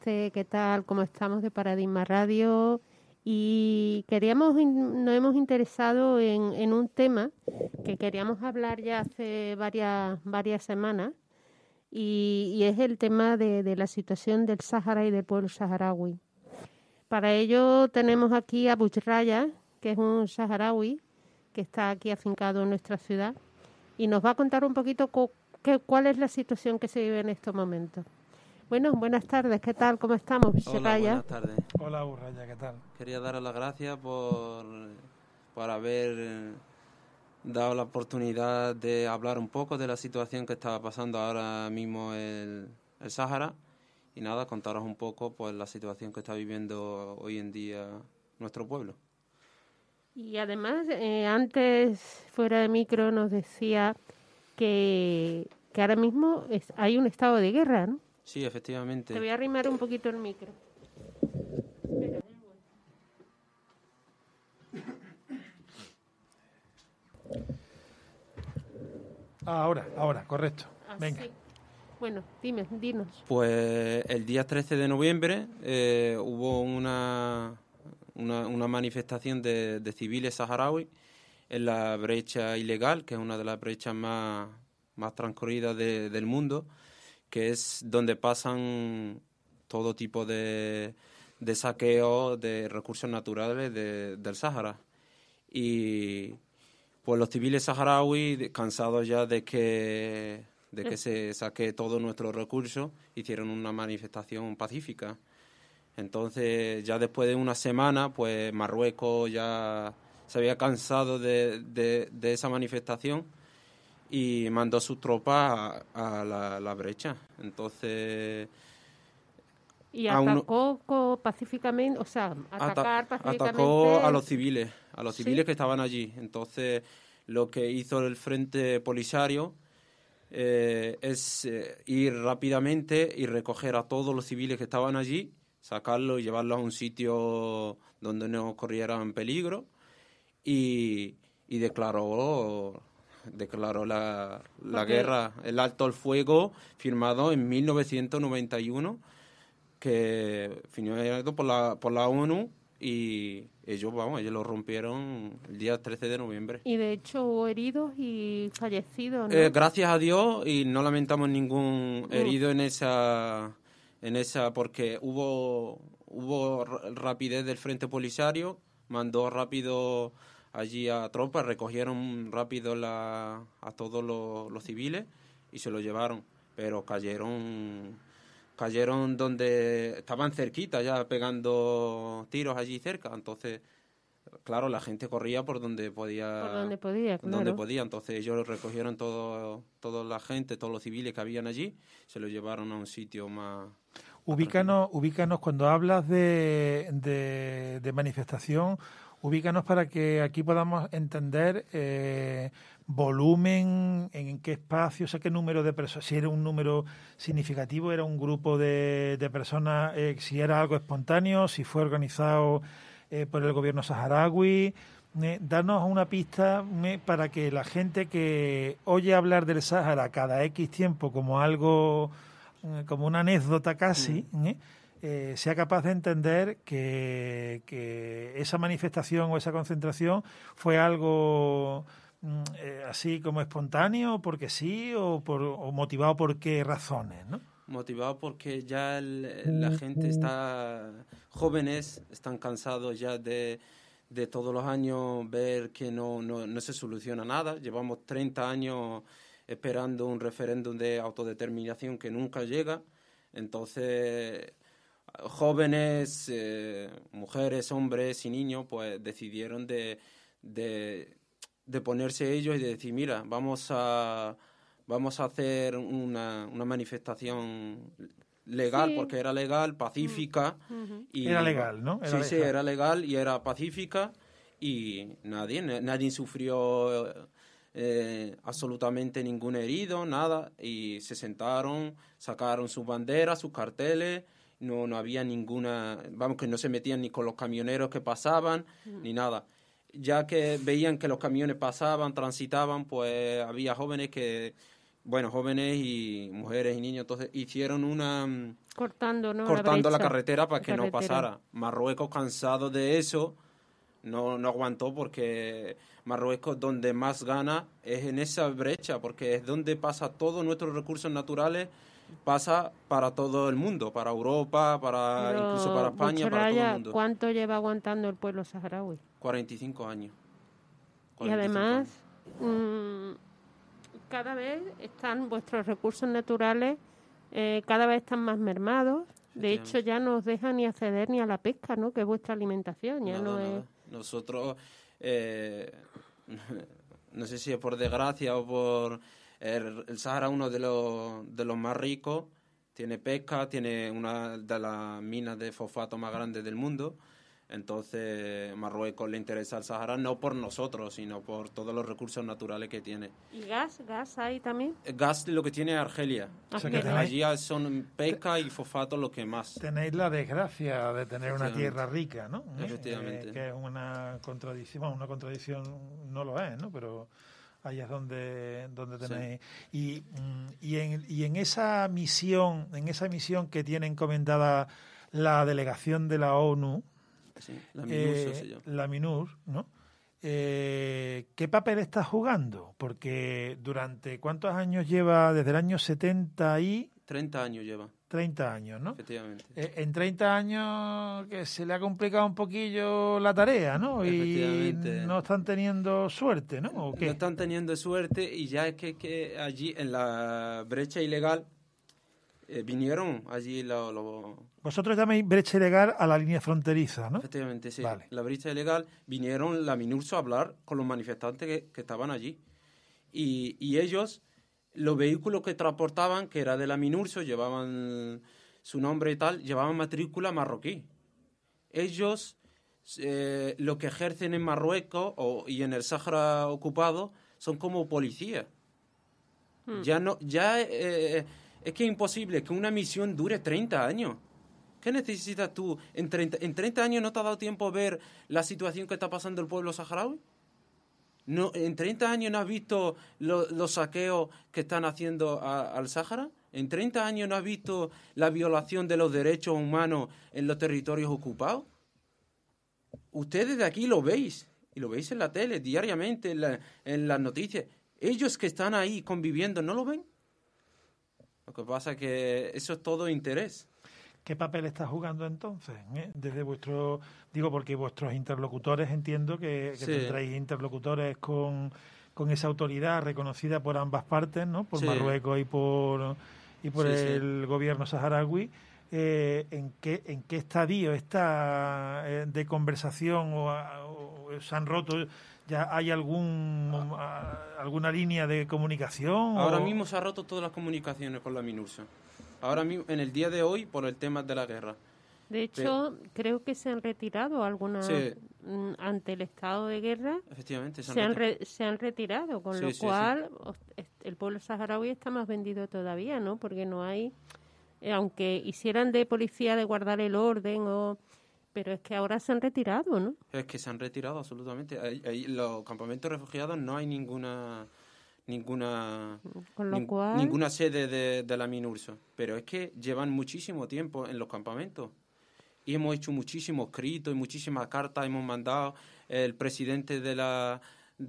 usted? ¿Qué tal? ¿Cómo estamos de Paradigma Radio? Y nos hemos interesado en un tema que queríamos hablar ya hace varias semanas y es el tema de la situación del Sáhara y del pueblo saharaui. Para ello tenemos aquí a Buchraya, que es un saharaui que está aquí afincado en nuestra ciudad y nos va a contar un poquito cuál es la situación que se vive en estos momentos. Bueno, buenas tardes, ¿qué tal? ¿Cómo estamos, Hola, Buchraya? buenas tardes. Hola, Urraya, ¿qué tal? Quería daros las gracias por haber dado la oportunidad de hablar un poco de la situación que está pasando ahora mismo el Sáhara y nada, contaros un poco pues la situación que está viviendo hoy en día nuestro pueblo. Y además, antes, fuera de micro, nos decía que ahora mismo hay un estado de guerra, ¿no? Sí, efectivamente. Te voy a arrimar un poquito el micro. Ahora, correcto. Venga. Sí. Bueno, dinos. Pues el día 13 de noviembre hubo una manifestación de civiles saharauis en la brecha ilegal, que es una de las brechas más transcurridas del mundo, que es donde pasan todo tipo de saqueos de recursos naturales del Sáhara. Y pues los civiles saharauis, cansados ya de que se saque todo nuestro recurso, hicieron una manifestación pacífica. Entonces, ya después de una semana, pues Marruecos ya se había cansado de esa manifestación y mandó sus tropas a la brecha. Entonces... Y atacó pacíficamente, o sea, pacíficamente... Atacó a los civiles ¿Sí? que estaban allí. Entonces, lo que hizo el Frente Polisario es ir rápidamente y recoger a todos los civiles que estaban allí, sacarlos y llevarlos a un sitio donde no corrieran peligro y declaró la guerra, el alto el fuego firmado en 1991, que firmado por la ONU, y ellos lo rompieron el día 13 de noviembre. Y de hecho hubo heridos y fallecidos, ¿no? Gracias a Dios, y no lamentamos ningún herido en esa porque hubo rapidez del Frente Polisario, mandó rápido allí a tropas, recogieron rápido a todos los civiles y se los llevaron, pero cayeron donde estaban cerquita, ya pegando tiros allí cerca. Entonces, claro, la gente corría por donde podía. Por donde podía, claro. Donde podía. Entonces ellos recogieron toda la gente, todos los civiles que habían allí, se los llevaron a un sitio más... Ubícanos cuando hablas de manifestación, ubícanos para que aquí podamos entender volumen, en qué espacio, o sea, qué número de personas, si era un número significativo, era un grupo de personas, si era algo espontáneo, si fue organizado por el gobierno saharaui. Darnos una pista para que la gente que oye hablar del Sáhara cada X tiempo como algo, como una anécdota casi, sea capaz de entender que esa manifestación o esa concentración fue algo así como espontáneo, porque sí, o motivado por qué razones, ¿no? Motivado porque ya la gente jóvenes están cansados ya de todos los años ver que no se soluciona nada. Llevamos 30 años esperando un referéndum de autodeterminación que nunca llega. Entonces, jóvenes, mujeres, hombres y niños, pues decidieron de ponerse ellos y de decir, mira, vamos a hacer una manifestación legal, sí, porque era legal, pacífica. Y era legal, ¿no? Sí, era legal y era pacífica, y nadie sufrió absolutamente ningún herido, nada, y se sentaron, sacaron sus banderas, sus carteles, no había ninguna, que no se metían ni con los camioneros que pasaban, ni nada. Ya que veían que los camiones pasaban, transitaban, pues había jóvenes que bueno, jóvenes y mujeres y niños, entonces hicieron cortando, ¿no? cortando la brecha, carretera para que no carretera. pasara. Marruecos, cansado de eso, no aguantó, porque Marruecos donde más gana es en esa brecha, porque es donde pasa todos nuestros recursos naturales, pasa para todo el mundo, para Europa, Pero, incluso para España, para todo el Buchoraya, mundo. ¿cuánto lleva aguantando el pueblo saharaui? 45 años. Y 45 además, años. cada vez están vuestros recursos naturales, cada vez están más mermados. De hecho, ya no os deja ni acceder ni a la pesca, ¿no? Que es vuestra alimentación. Ya no es... Nosotros, no sé si es por desgracia o por... El Sahara es uno de los más ricos, tiene pesca, tiene una de las minas de fosfato más grandes del mundo. Entonces, Marruecos le interesa al Sahara no por nosotros, sino por todos los recursos naturales que tiene. ¿Y gas hay también? Gas lo que tiene Argelia. O sea que Allí son pesca y fosfato lo que más. Tenéis la desgracia de tener una tierra rica, ¿no? Efectivamente. Que es una contradicción, bueno, una contradicción no lo es, ¿no? Pero ahí es donde tenéis. Sí. Y en esa misión que tiene encomendada la delegación de la ONU, sí, la MINURSO se llama. La MINUR, ¿no? ¿Qué papel está jugando? Porque durante ¿cuántos años lleva? Desde el año 70 y... 30 años lleva. 30 años, ¿no? Efectivamente. En 30 años que se le ha complicado un poquillo la tarea, ¿no? Y no están teniendo suerte, ¿no? ¿O qué? No están teniendo suerte, y ya es que allí en la brecha ilegal vinieron allí Vosotros llamáis brecha ilegal a la línea fronteriza, ¿no? Efectivamente, sí. Vale. La brecha ilegal, vinieron la MINURSO a hablar con los manifestantes que estaban allí. Y ellos, los vehículos que transportaban, que era de la MINURSO, llevaban su nombre y tal, llevaban matrícula marroquí. Ellos, lo que ejercen en Marruecos y en el Sáhara ocupado, son como policías. Es que es imposible que una misión dure 30 años. ¿Qué necesitas tú? ¿En 30 años no te ha dado tiempo a ver la situación que está pasando el pueblo saharaui? No, ¿en 30 años no has visto los saqueos que están haciendo al Sáhara? ¿En 30 años no has visto la violación de los derechos humanos en los territorios ocupados? Ustedes de aquí lo veis, y lo veis en la tele diariamente, en las noticias. Ellos que están ahí conviviendo, ¿no lo ven? Lo que pasa es que eso es todo interés. ¿Qué papel está jugando entonces? Desde porque vuestros interlocutores, entiendo que sí, tendréis interlocutores con esa autoridad reconocida por ambas partes, ¿no? Por sí, Marruecos y por el gobierno saharaui. ¿En qué estadio está de conversación o se han roto? ¿Ya hay alguna línea de comunicación? Ahora mismo se han roto todas las comunicaciones con la MINURSO. Ahora mismo, en el día de hoy, por el tema de la guerra. De hecho, creo que se han retirado algunas ante el estado de guerra. Efectivamente, se han retirado, con lo cual el pueblo saharaui está más vendido todavía, ¿no? Porque no hay, aunque hicieran de policía de guardar el orden pero es que ahora se han retirado, ¿no? Es que se han retirado absolutamente. Los campamentos refugiados no hay ninguna sede de la MINURSO, pero es que llevan muchísimo tiempo en los campamentos y hemos hecho muchísimos escritos y muchísimas cartas hemos mandado. El presidente del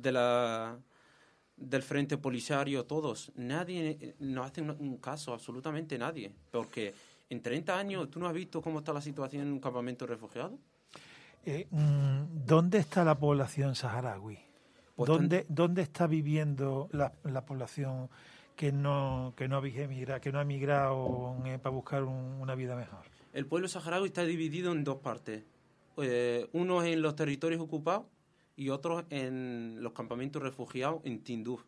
Frente Polisario, todos, nadie nos hace un caso, absolutamente nadie, porque en 30 años tú no has visto cómo está la situación en un campamento refugiado. ¿Dónde está la población saharaui? Pues ¿Dónde está viviendo la población que no ha emigrado para buscar una vida mejor? El pueblo saharaui está dividido en dos partes. Uno en los territorios ocupados y otros en los campamentos refugiados en Tinduf,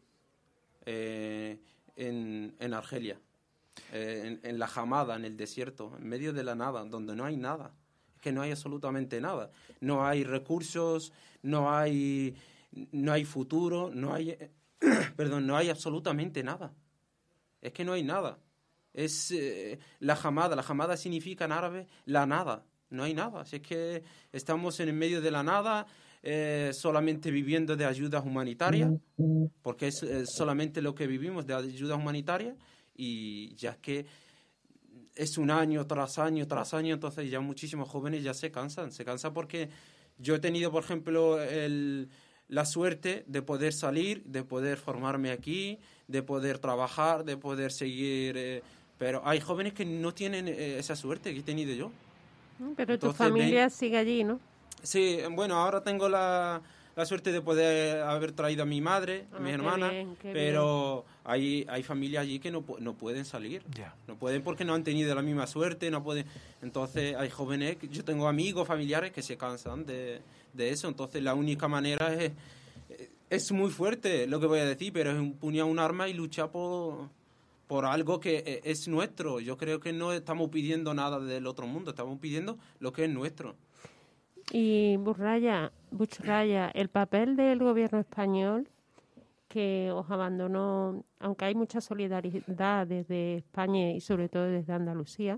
en Argelia, en la Hamada, en el desierto, en medio de la nada, donde no hay nada. Es que no hay absolutamente nada. No hay recursos, no hay futuro, no hay absolutamente nada. Es que no hay nada. Es la Hamada significa en árabe la nada. No hay nada. Así es que estamos en el medio de la nada. solamente viviendo de ayudas humanitarias, porque es solamente lo que vivimos de ayudas humanitarias, y ya es que es un año tras año tras año, entonces ya muchísimos jóvenes ya se cansan porque yo he tenido, por ejemplo, la suerte de poder salir, de poder formarme aquí, de poder trabajar, de poder seguir, pero hay jóvenes que no tienen esa suerte que he tenido yo. Pero entonces, tu familia sigue allí, ¿no? Sí, bueno, ahora tengo la suerte de poder haber traído a mi madre, a mis hermanas, pero hay familias allí que no pueden salir. Yeah. No pueden porque no han tenido la misma suerte, no pueden. Entonces hay jóvenes, yo tengo amigos, familiares que se cansan de eso, entonces la única manera es muy fuerte lo que voy a decir, pero es empuñar un arma y luchar por algo que es nuestro. Yo creo que no estamos pidiendo nada del otro mundo, estamos pidiendo lo que es nuestro. Y Buchraya, el papel del gobierno español que os abandonó, aunque hay mucha solidaridad desde España y sobre todo desde Andalucía,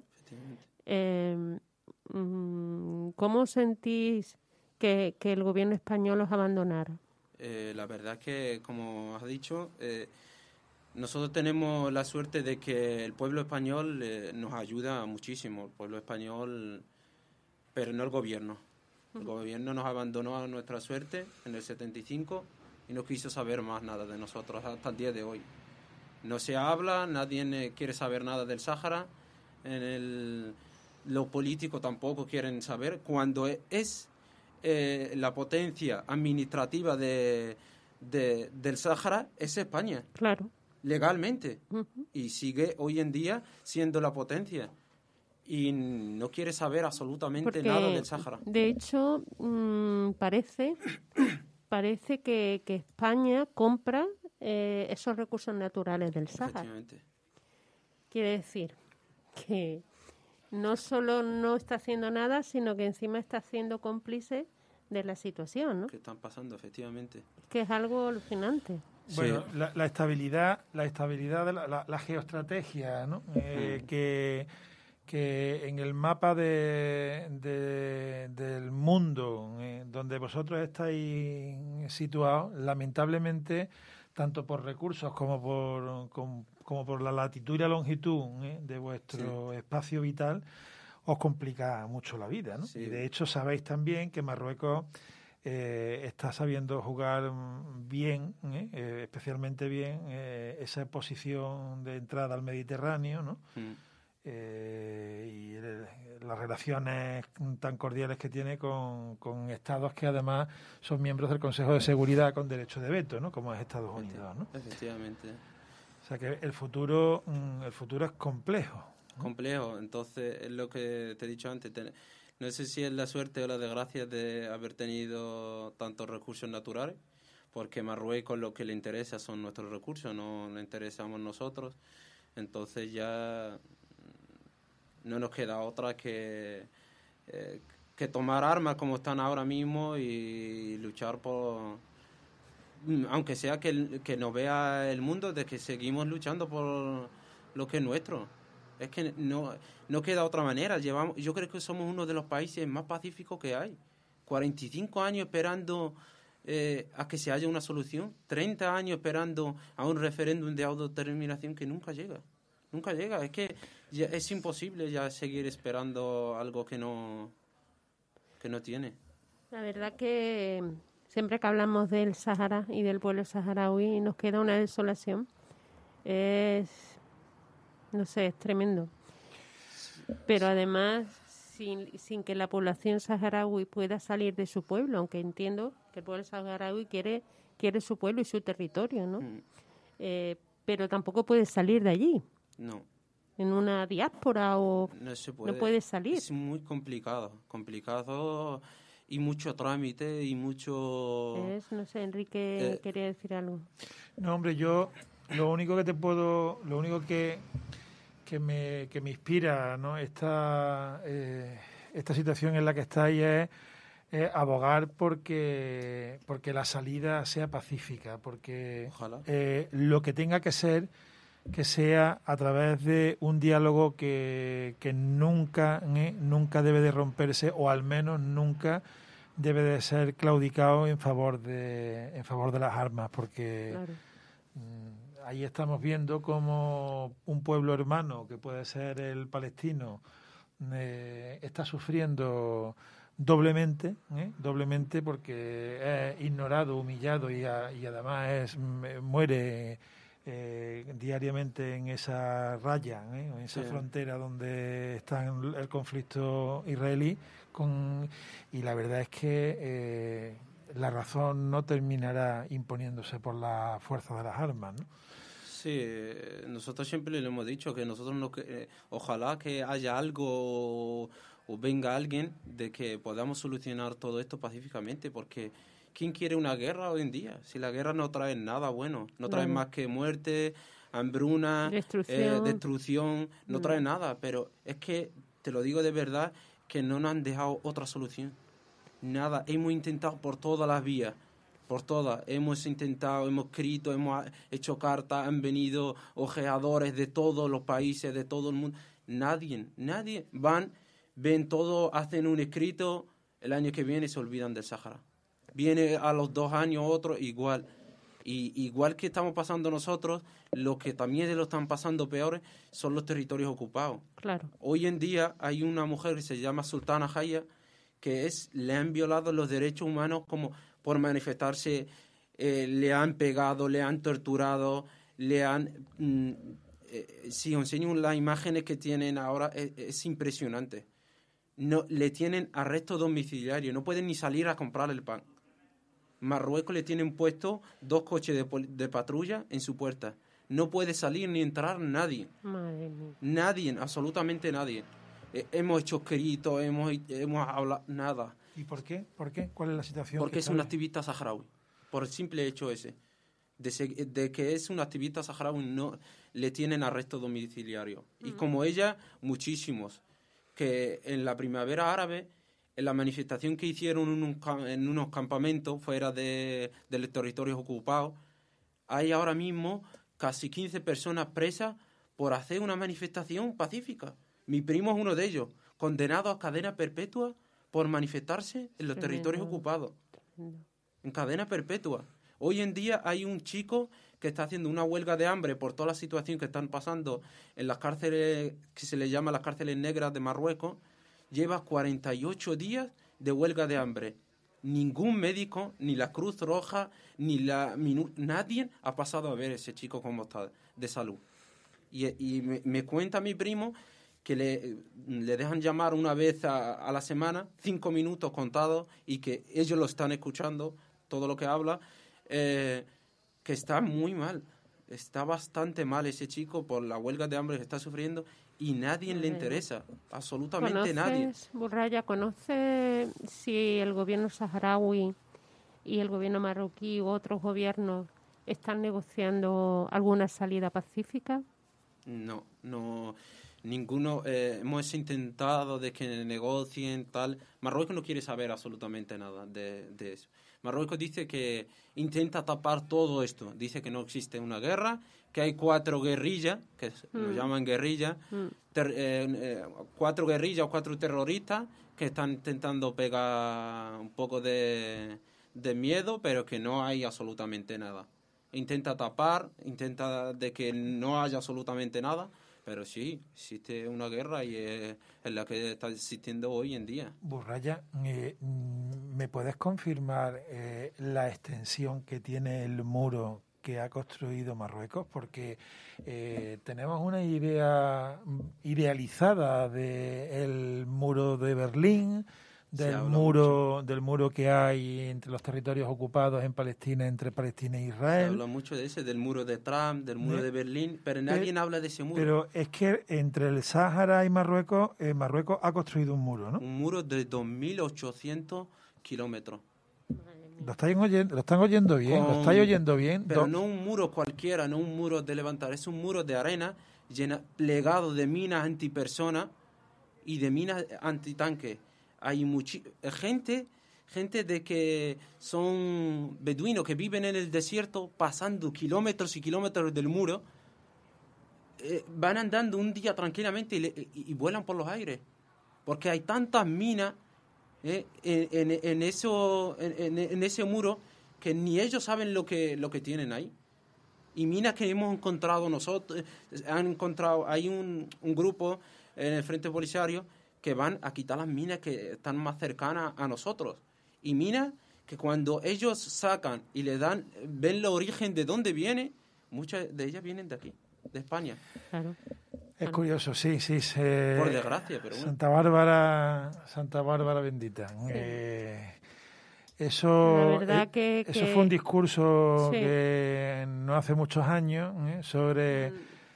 ¿cómo sentís que el gobierno español os abandonara? La verdad es que, como has dicho, nosotros tenemos la suerte de que el pueblo español nos ayuda muchísimo, el pueblo español, pero no el gobierno. El gobierno nos abandonó a nuestra suerte en el 75 y no quiso saber más nada de nosotros hasta el día de hoy. No se habla, nadie quiere saber nada del Sáhara, los políticos tampoco quieren saber. Cuando es la potencia administrativa del Sáhara, es España. Claro. Legalmente. Y sigue hoy en día siendo la potencia. Y no quiere saber absolutamente nada del Sáhara. De hecho, parece que España compra esos recursos naturales del Sáhara. Quiere decir que no solo no está haciendo nada, sino que encima está siendo cómplice de la situación, ¿no? Que están pasando, efectivamente. Que es algo alucinante. Bueno, sí. la estabilidad de la geoestrategia, ¿no? Que en el mapa del mundo donde vosotros estáis situados, lamentablemente, tanto por recursos como por la latitud y la longitud de vuestro espacio vital, os complica mucho la vida, ¿no? Sí. Y de hecho sabéis también que Marruecos está sabiendo jugar bien, especialmente bien, esa posición de entrada al Mediterráneo, ¿no? Y las relaciones tan cordiales que tiene con estados que además son miembros del Consejo de Seguridad con derecho de veto, ¿no? Como es Estados Unidos, ¿no? Efectivamente. O sea que el futuro es complejo, ¿no? Complejo. Entonces, es lo que te he dicho antes. No sé si es la suerte o la desgracia de haber tenido tantos recursos naturales, porque Marruecos lo que le interesa son nuestros recursos, no le interesamos nosotros. Entonces ya no nos queda otra que tomar armas como están ahora mismo y luchar por, aunque sea que nos vea el mundo, de que seguimos luchando por lo que es nuestro. Es que no queda otra manera. Yo creo que somos uno de los países más pacíficos que hay. 45 años esperando a que se haya una solución, 30 años esperando a un referéndum de autodeterminación que nunca llega. Nunca llega. Es que ya es imposible ya seguir esperando algo que no tiene. La verdad que siempre que hablamos del Sáhara y del pueblo saharaui nos queda una desolación. No sé, es tremendo. Pero además, sin que la población saharaui pueda salir de su pueblo, aunque entiendo que el pueblo saharaui quiere su pueblo y su territorio, ¿no? Pero tampoco puede salir de allí. No. En una diáspora o no se puede. No puede salir. Es muy complicado y mucho trámite y mucho... No sé, Enrique quería decir algo. No, hombre, yo lo único que me inspira, ¿no? Esta situación en la que estáis es abogar porque la salida sea pacífica, porque lo que tenga que ser, que sea a través de un diálogo que nunca debe de romperse, o al menos nunca debe de ser claudicado en favor de las armas, porque Claro. Ahí estamos viendo como un pueblo hermano, que puede ser el palestino, está sufriendo doblemente porque es ignorado, humillado y además muere diariamente en esa raya, en esa frontera donde está el conflicto israelí, y la verdad es que la razón no terminará imponiéndose por la fuerza de las armas, ¿no? Sí, nosotros siempre le hemos dicho que nosotros ojalá que haya algo o venga alguien de que podamos solucionar todo esto pacíficamente, porque ¿quién quiere una guerra hoy en día? Si la guerra no trae nada bueno, no trae más que muerte, hambruna, destrucción, no trae nada, pero es que, te lo digo de verdad, que no nos han dejado otra solución. Nada, hemos intentado por todas las vías. Por todas, hemos intentado, hemos escrito, hemos hecho cartas, han venido ojeadores de todos los países, de todo el mundo. Nadie ven todo, hacen un escrito, el año que viene se olvidan del Sáhara. Viene a los 2 años otro, igual. Y igual que estamos pasando nosotros, lo que también lo están pasando peores son los territorios ocupados. Claro. Hoy en día hay una mujer que se llama Sultana Jaya, que le han violado los derechos humanos como por manifestarse, le han pegado, le han torturado, si os enseño las imágenes que tienen ahora, es impresionante. No, le tienen arresto domiciliario, no pueden ni salir a comprar el pan. Marruecos le tienen puesto 2 coches de patrulla en su puerta. No puede salir ni entrar nadie. Madre mía. Nadie, absolutamente nadie. Hemos hecho escritos, hemos hablado, nada. ¿Y por qué? ¿Cuál es la situación? Porque es un activista saharaui, por el simple hecho ese. De que es un activista saharaui, no le tienen arresto domiciliario. Y como ella, muchísimos. Que en la primavera árabe, en la manifestación que hicieron en unos campamentos fuera de los territorios ocupados, hay ahora mismo casi 15 personas presas por hacer una manifestación pacífica. Mi primo es uno de ellos, condenado a cadena perpetua por manifestarse en los territorios ocupados. En cadena perpetua. Hoy en día hay un chico que está haciendo una huelga de hambre por toda la situación que están pasando en las cárceles, que se le llama las cárceles negras de Marruecos. Lleva 48 días de huelga de hambre. Ningún médico, ni la Cruz Roja, ni nadie ha pasado a ver a ese chico cómo está de salud. Y me cuenta mi primo que le dejan llamar una vez a la semana, 5 minutos contados, y que ellos lo están escuchando, todo lo que habla, que está muy mal. Está bastante mal ese chico por la huelga de hambre que está sufriendo y nadie le interesa, absolutamente nadie. Burraya, ¿conoce si el gobierno saharaui y el gobierno marroquí u otros gobiernos están negociando alguna salida pacífica? No, ninguno. Hemos intentado de que negocien, tal. Marruecos no quiere saber absolutamente nada de eso. Marruecos dice que intenta tapar todo esto. Dice que no existe una guerra, que hay 4 guerrillas, que lo llaman guerrillas, 4 guerrillas o 4 terroristas que están intentando pegar un poco de miedo, pero que no hay absolutamente nada. Intenta tapar, intenta de que no haya absolutamente nada, pero sí, existe una guerra y es la que está existiendo hoy en día. Burraya, ¿me puedes confirmar la extensión que tiene el muro que ha construido Marruecos? Porque tenemos una idea idealizada del muro de Berlín, del muro que hay entre los territorios ocupados en Palestina, entre Palestina e Israel. Se habla mucho de ese, del muro de Trump, del muro de Berlín, pero nadie habla de ese muro. Pero es que entre el Sáhara y Marruecos, Marruecos ha construido un muro, ¿no? Un muro de 2.800 kilómetros. Lo están oyendo bien, lo estáis oyendo bien. Pero no un muro cualquiera, no un muro de levantar, es un muro de arena plegado de minas antipersona y de minas antitanque. Hay gente de que son beduinos que viven en el desierto pasando kilómetros y kilómetros del muro, van andando un día tranquilamente y vuelan por los aires, porque hay tantas minas en ese muro, que ni ellos saben lo que tienen ahí. Y minas que hemos encontrado nosotros, hay un grupo en el Frente Polisario que van a quitar las minas que están más cercanas a nosotros. Y minas que cuando ellos sacan y ven el origen de dónde viene, muchas de ellas vienen de aquí, de España. Claro. Es curioso, sí. Por desgracia, pero bueno. Santa Bárbara bendita. Sí. Eso, la verdad eso fue un discurso sí. que no hace muchos años sobre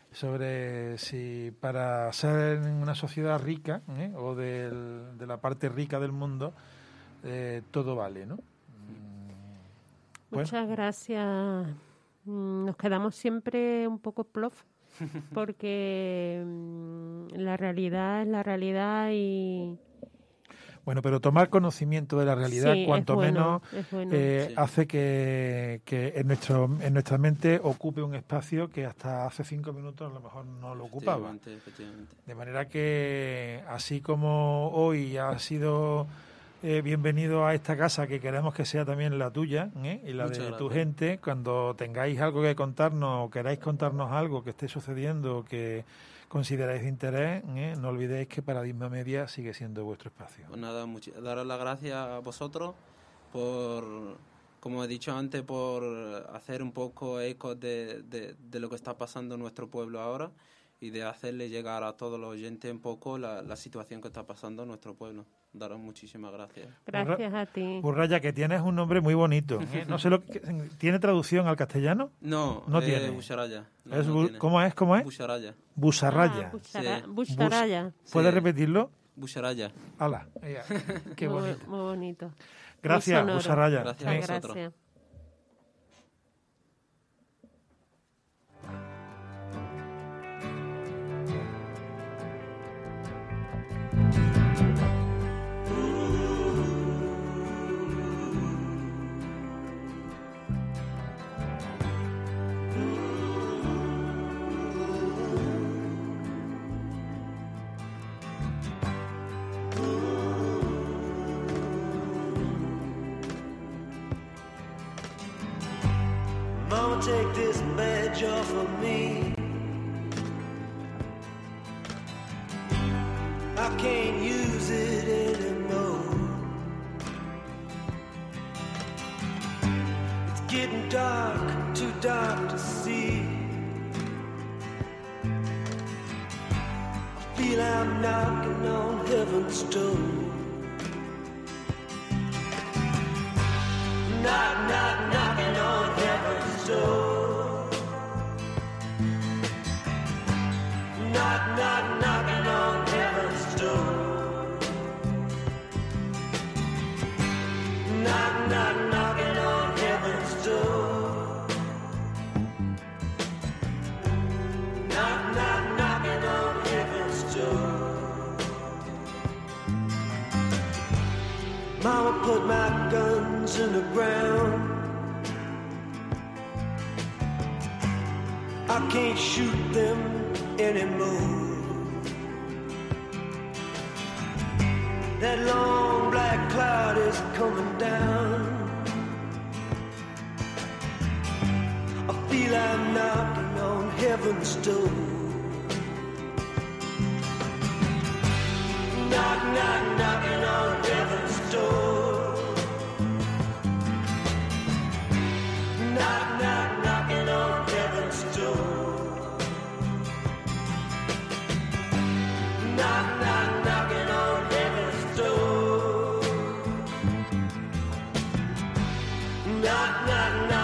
si para ser una sociedad rica o de la parte rica del mundo todo vale, ¿no? Muchas gracias. Nos quedamos siempre un poco plof porque la realidad es la realidad y... Bueno, pero tomar conocimiento de la realidad, sí, cuanto bueno, menos, hace que en nuestra mente ocupe un espacio que hasta hace 5 minutos a lo mejor no lo ocupaba. Efectivamente. De manera que, así como hoy ha sido bienvenido a esta casa, que queremos que sea también la tuya y la de tu gente, cuando tengáis algo que contarnos o queráis contarnos algo que esté sucediendo, que consideráis de interés, no olvidéis que Paradigma Media sigue siendo vuestro espacio. Pues nada, daros las gracias a vosotros por, como he dicho antes, por hacer un poco eco de lo que está pasando en nuestro pueblo ahora y de hacerle llegar a todos los oyentes un poco la situación que está pasando en nuestro pueblo. Daros muchísimas gracias. Gracias a ti. Burraya, que tienes un nombre muy bonito. No sé ¿tiene traducción al castellano? No tiene. Busaraya. ¿Cómo es? Busaraya. Busaraya. Busaraya. ¿Puedes repetirlo? Busaraya. ¡Hala! Qué bonito. Muy bonito. Gracias, Busaraya. Gracias a vosotros. Gracias. Mama, take this badge off of me. I can't use it anymore. It's getting dark, too dark to see. I feel I'm knocking on heaven's door. Knock, knock, knocking on heaven's door. Knock, knock, knocking on heaven's door. Knock, knock, knocking on heaven's door. Knock, knock, knocking on heaven's door. Mama put my guns in the ground. I can't shoot them anymore. That long black cloud is coming down. I feel I'm knocking on heaven's door. Knock, knock, knocking on heaven's door. Knock, knock, knocking on heaven's door. Knock, knock, knocking on heaven's door. Knock, knock, knock.